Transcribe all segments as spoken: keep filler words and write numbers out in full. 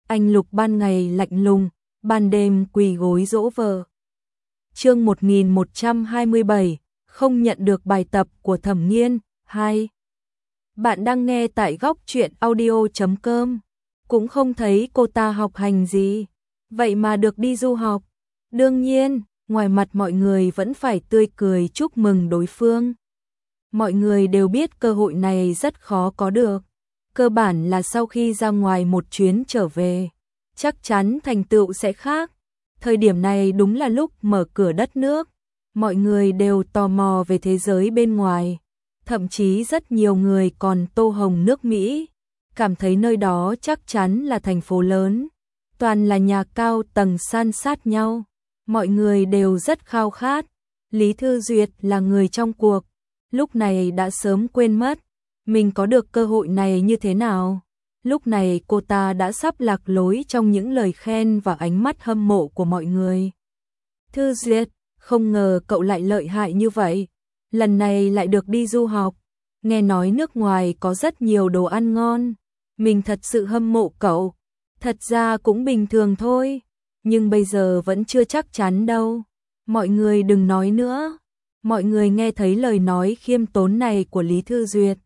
anh Lục ban ngày lạnh lùng, ban đêm quỳ gối dỗ vợ. Chương một nghìn một trăm hai mươi bảy, không nhận được bài tập của Thẩm Nghiên. Hai. Bạn đang nghe tại góc truyện audio chấm com. Cũng không thấy cô ta học hành gì, vậy mà được đi du học. Đương nhiên, ngoài mặt mọi người vẫn phải tươi cười chúc mừng đối phương. Mọi người đều biết cơ hội này rất khó có được. Cơ bản là sau khi ra ngoài một chuyến trở về, chắc chắn thành tựu sẽ khác. Thời điểm này đúng là lúc mở cửa đất nước, mọi người đều tò mò về thế giới bên ngoài. Thậm chí rất nhiều người còn tô hồng nước Mỹ, cảm thấy nơi đó chắc chắn là thành phố lớn, toàn là nhà cao tầng san sát nhau. Mọi người đều rất khao khát. Lý Thư Duyệt là người trong cuộc, lúc này đã sớm quên mất mình có được cơ hội này như thế nào. Lúc này cô ta đã sắp lạc lối trong những lời khen và ánh mắt hâm mộ của mọi người. Thư Duyệt, không ngờ cậu lại lợi hại như vậy, lần này lại được đi du học. Nghe nói nước ngoài có rất nhiều đồ ăn ngon, mình thật sự hâm mộ cậu. Thật ra cũng bình thường thôi, nhưng bây giờ vẫn chưa chắc chắn đâu. Mọi người đừng nói nữa. Mọi người nghe thấy lời nói khiêm tốn này của Lý Thư Duyệt,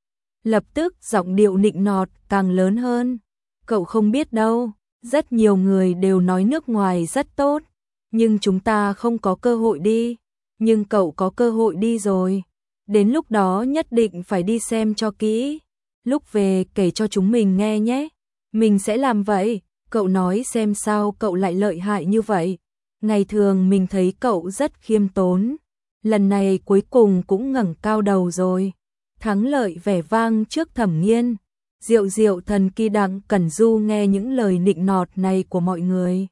lập tức giọng điệu nịnh nọt càng lớn hơn. Cậu không biết đâu, rất nhiều người đều nói nước ngoài rất tốt, nhưng chúng ta không có cơ hội đi. Nhưng cậu có cơ hội đi rồi, đến lúc đó nhất định phải đi xem cho kỹ. Lúc về kể cho chúng mình nghe nhé, mình sẽ làm vậy. Cậu nói xem sao cậu lại lợi hại như vậy. Ngày thường mình thấy cậu rất khiêm tốn, lần này cuối cùng cũng ngẩng cao đầu rồi. Thắng lợi vẻ vang trước Thẩm Nghiên. Diệu diệu thần kỳ Đặng Cẩn Du nghe những lời nịnh nọt này của mọi người,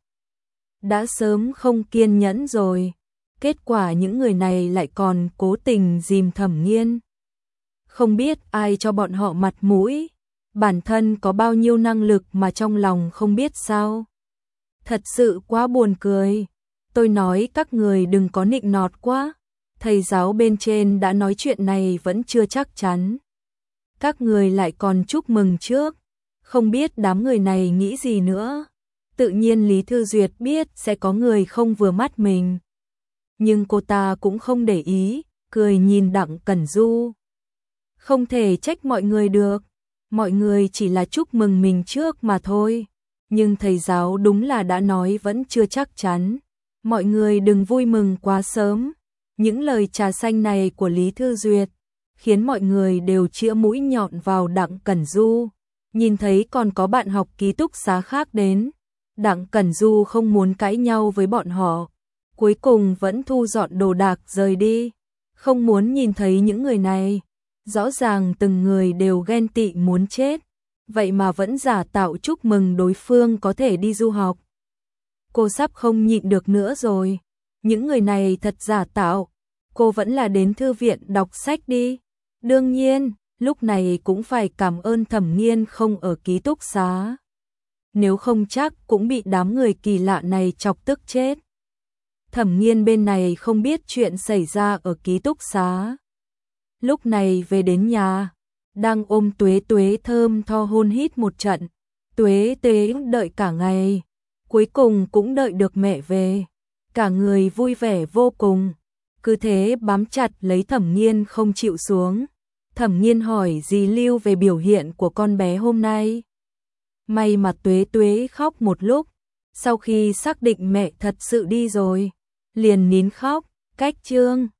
đã sớm không kiên nhẫn rồi. Kết quả những người này lại còn cố tình dìm Thẩm Nghiên. Không biết ai cho bọn họ mặt mũi, bản thân có bao nhiêu năng lực mà trong lòng không biết sao. Thật sự quá buồn cười. Tôi nói các người đừng có nịnh nọt quá. Thầy giáo bên trên đã nói chuyện này vẫn chưa chắc chắn, các người lại còn chúc mừng trước. Không biết đám người này nghĩ gì nữa. Tự nhiên Lý Thư Duyệt biết sẽ có người không vừa mắt mình, nhưng cô ta cũng không để ý, cười nhìn Đặng Cẩn Du. Không thể trách mọi người được, mọi người chỉ là chúc mừng mình trước mà thôi. Nhưng thầy giáo đúng là đã nói vẫn chưa chắc chắn. Mọi người đừng vui mừng quá sớm. Những lời trà xanh này của Lý Thư Duyệt khiến mọi người đều chĩa mũi nhọn vào Đặng Cẩn Du. Nhìn thấy còn có bạn học ký túc xá khác đến, Đặng Cẩn Du không muốn cãi nhau với bọn họ, cuối cùng vẫn thu dọn đồ đạc rời đi. Không muốn nhìn thấy những người này. Rõ ràng từng người đều ghen tị muốn chết, vậy mà vẫn giả tạo chúc mừng đối phương có thể đi du học. Cô sắp không nhịn được nữa rồi. Những người này thật giả tạo. Cô vẫn là đến thư viện đọc sách đi. Đương nhiên, lúc này cũng phải cảm ơn Thẩm Nghiên không ở ký túc xá. Nếu không chắc cũng bị đám người kỳ lạ này chọc tức chết. Thẩm Nghiên bên này không biết chuyện xảy ra ở ký túc xá. Lúc này về đến nhà, đang ôm Tuế Tuế thơm tho hôn hít một trận. Tuế Tuế đợi cả ngày, cuối cùng cũng đợi được mẹ về. Cả người vui vẻ vô cùng, cứ thế bám chặt lấy Thẩm Nghiên không chịu xuống. Thẩm Nghiên hỏi dì Lưu về biểu hiện của con bé hôm nay. May mà Tuế Tuế khóc một lúc, sau khi xác định mẹ thật sự đi rồi, liền nín khóc. Cách chương